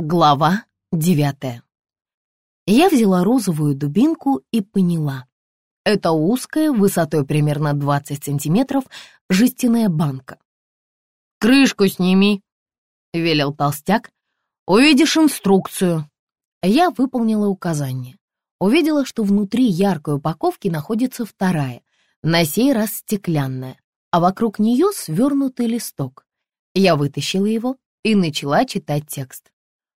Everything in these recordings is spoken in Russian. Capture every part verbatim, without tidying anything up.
Глава девятая. Я взяла розовую дубинку и поняла. Это узкая, высотой примерно двадцать сантиметров, жестяная банка. «Крышку сними», — велел толстяк. «Увидишь инструкцию». Я выполнила указание. Увидела, что внутри яркой упаковки находится вторая, на сей раз стеклянная, а вокруг нее свернутый листок. Я вытащила его и начала читать текст.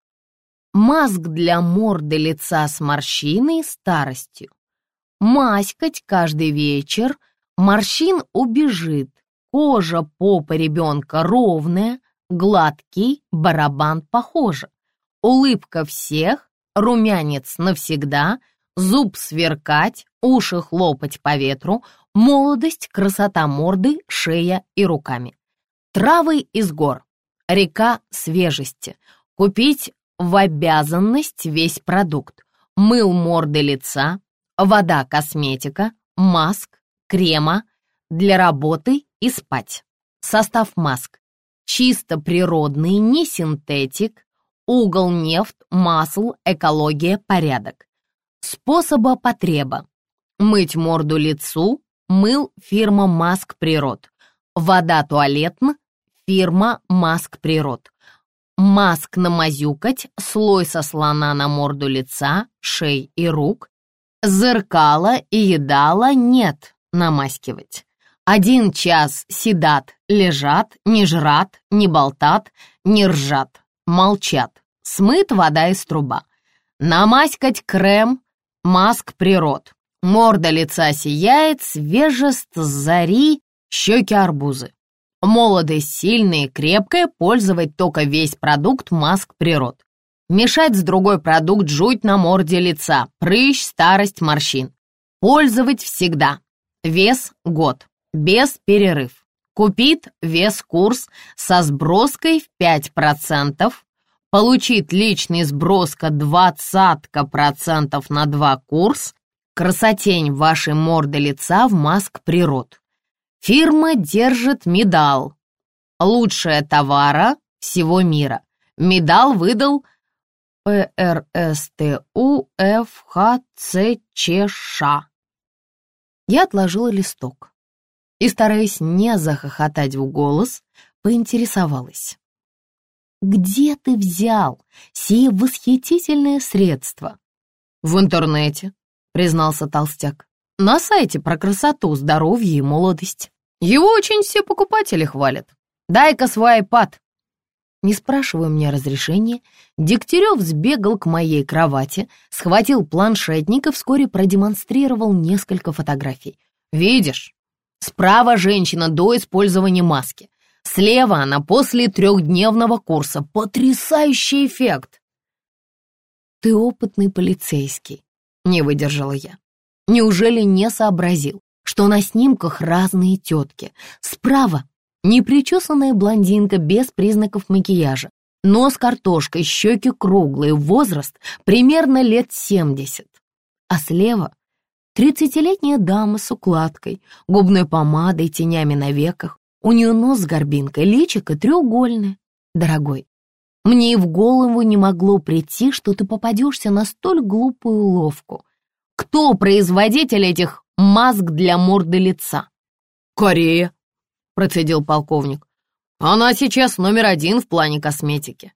Маск для морды лица с морщиной и старостью. Маськать каждый вечер, морщин убежит, кожа попа ребенка ровная, гладкий барабан похожа. Улыбка всех, румянец навсегда, зуб сверкать, уши хлопать по ветру, молодость, красота морды, шея и руками. Травы из гор, река свежести, купить в обязанность весь продукт. Мыл морды лица, вода, косметика, маск, крема для работы и спать. Состав маск. Чисто природный, не синтетик, угол, нефть, масл, экология, порядок. Способа потреба. Мыть морду лицу, мыл фирма Маск Природ. Вода туалетна, фирма Маск Природ. Маск намазюкать, слой со слона на морду лица, шеи и рук. Зеркало и едало нет намаскивать. Один час седат, лежат, не жрат, не болтат, не ржат, молчат. Смыт вода из труба. Намаскать крем, Маск Природ. Морда лица сияет, свежест с зари, щеки арбузы. Молодость сильная и крепкая, пользовать только весь продукт Маск Природ. Мешать с другой продукт жуть на морде лица, прыщ, старость, морщин. Пользовать всегда. Вес – год. Без перерыв. Купит вес курс со сброской в пять процентов. Получит личный сброска двадцать процентов на два курс. Красотень вашей морды лица в Маск Природ. Фирма держит медал. Лучшая товара всего мира. Медал выдал П Р С Т У Ф Х Ц Ч Ш. Я отложила листок и, стараясь не захохотать в голос, поинтересовалась. «Где ты взял сие восхитительное средство?» «В интернете», — признался толстяк. «На сайте про красоту, здоровье и молодость. Его очень все покупатели хвалят. Дай-ка свой айпад». Не спрашивая у меня разрешения, Дегтярев сбегал к моей кровати, схватил планшетник и вскоре продемонстрировал несколько фотографий. «Видишь? Справа женщина до использования маски. Слева она после трехдневного курса. Потрясающий эффект!» «Ты опытный полицейский», — не выдержала я. «Неужели не сообразил, что на снимках разные тетки? Справа непричесанная блондинка без признаков макияжа, нос картошкой, щеки круглые, возраст примерно лет семьдесят. А слева тридцатилетняя дама с укладкой, губной помадой, тенями на веках. У нее нос с горбинкой, личико треугольное. Дорогой, мне и в голову не могло прийти, что ты попадешься на столь глупую уловку. Кто производитель этих маск для морды лица?» «Корея», — процедил полковник. «Она сейчас номер один в плане косметики».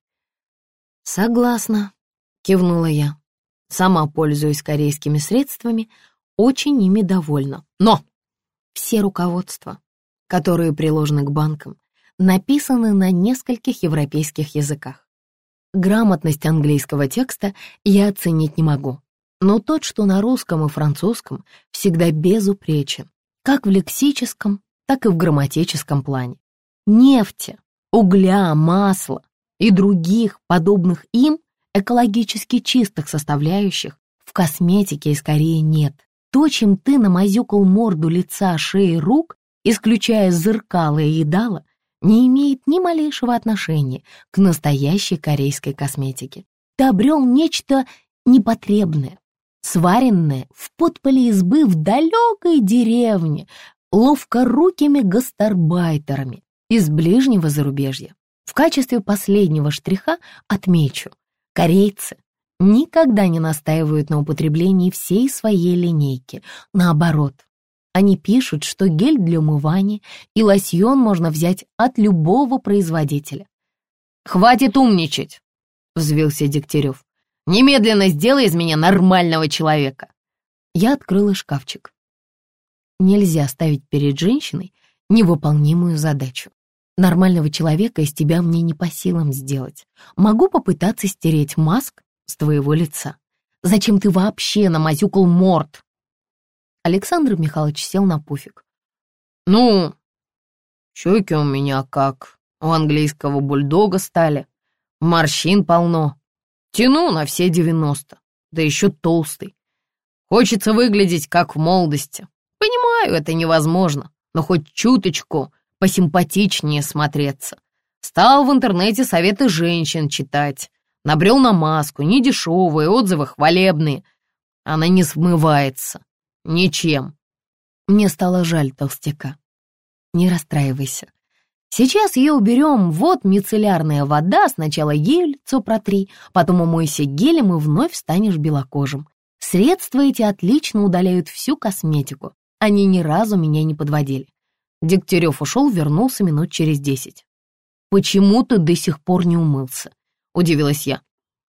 «Согласна», — кивнула я. Сама пользуюсь корейскими средствами, очень ими довольна. Но все руководства, которые приложены к банкам, написаны на нескольких европейских языках. Грамотность английского текста я оценить не могу, но тот, что на русском и французском, всегда безупречен, как в лексическом, так и в грамматическом плане. Нефти, угля, масла и других, подобных им, экологически чистых составляющих в косметике из Кореи нет. То, чем ты намазюкал морду лица, шеи, рук, исключая зеркало и едало, не имеет ни малейшего отношения к настоящей корейской косметике. Ты обрел нечто непотребное, сваренное в подполе избы в далекой деревне, ловкорукими гастарбайтерами из ближнего зарубежья. В качестве последнего штриха отмечу, Корейцы никогда не настаивают на употреблении всей своей линейки. Наоборот, они пишут, что гель для умывания и лосьон можно взять от любого производителя. «Хватит умничать!» — взвился Дегтярев. «Немедленно сделай из меня нормального человека!» Я открыла шкафчик. Нельзя ставить перед женщиной невыполнимую задачу. Нормального человека из тебя мне не по силам сделать. Могу попытаться стереть маск с твоего лица. Зачем ты вообще намазюкал морд?» Александр Михайлович сел на пуфик. «Ну, щеки у меня как у английского бульдога стали. Морщин полно. Тяну на все девяносто, да еще толстый. Хочется выглядеть как в молодости. Понимаю, это невозможно, но хоть чуточку посимпатичнее смотреться. Стал в интернете советы женщин читать. Набрел на маску, недешевые, отзывы хвалебные. Она не смывается. Ничем». Мне стало жаль толстяка. «Не расстраивайся. Сейчас ее уберем, вот мицеллярная вода, сначала ею лицо протри, потом умойся гелем и вновь станешь белокожим. Средства эти отлично удаляют всю косметику. Они ни разу меня не подводили». Дегтярев ушел, вернулся минут через десять. «Почему ты до сих пор не умылся?» — удивилась я.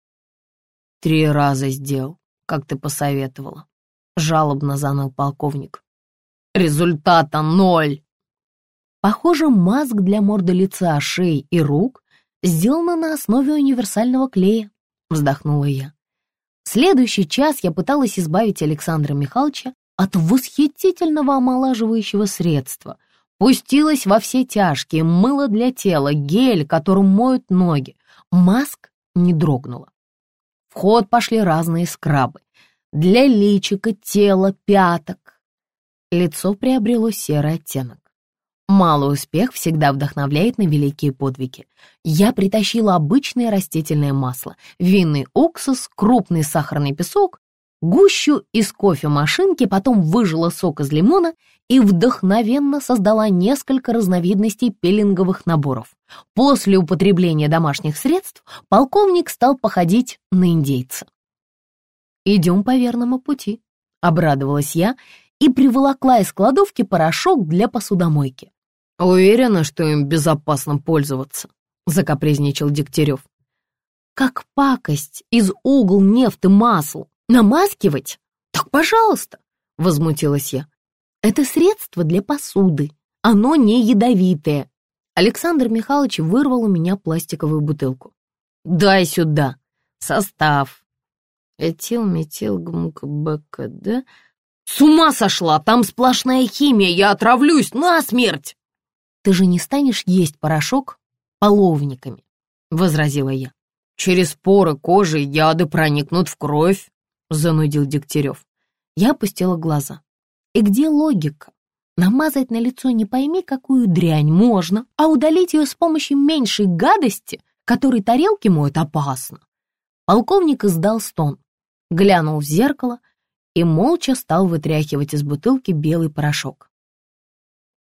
«Три раза сделал, как ты посоветовала», — жалобно заныл полковник. «Результата ноль». «Похоже, маск для морды лица, шеи и рук сделана на основе универсального клея», — вздохнула я. В следующий час я пыталась избавить Александра Михайловича от восхитительного омолаживающего средства. Пустилась во все тяжкие, мыло для тела, гель, которым моют ноги. Маск не дрогнула. В ход пошли разные скрабы. Для личика, тела, пяток. Лицо приобрело серый оттенок. Малый успех всегда вдохновляет на великие подвиги. Я притащила обычное растительное масло, винный уксус, крупный сахарный песок, гущу из кофемашинки, потом выжила сок из лимона и вдохновенно создала несколько разновидностей пилинговых наборов. После употребления домашних средств полковник стал походить на индейца. «Идем по верному пути», — обрадовалась я и приволокла из кладовки порошок для посудомойки. «Уверена, что им безопасно пользоваться», — закапризничал Дегтярев. «Как пакость из угол, нефть и масла. Намаскивать? Так пожалуйста», — возмутилась я. «Это средство для посуды. Оно не ядовитое». Александр Михайлович вырвал у меня пластиковую бутылку. «Дай сюда. Состав. Этилметилгмкбкд. С ума сошла! Там сплошная химия. Я отравлюсь насмерть!» «Ты же не станешь есть порошок половниками», — возразила я. «Через поры кожи яды проникнут в кровь», — занудил Дегтярев. Я опустила глаза. «И где логика? Намазать на лицо не пойми какую дрянь можно, а удалить ее с помощью меньшей гадости, которой тарелки моют, опасно». Полковник издал стон, глянул в зеркало и молча стал вытряхивать из бутылки белый порошок.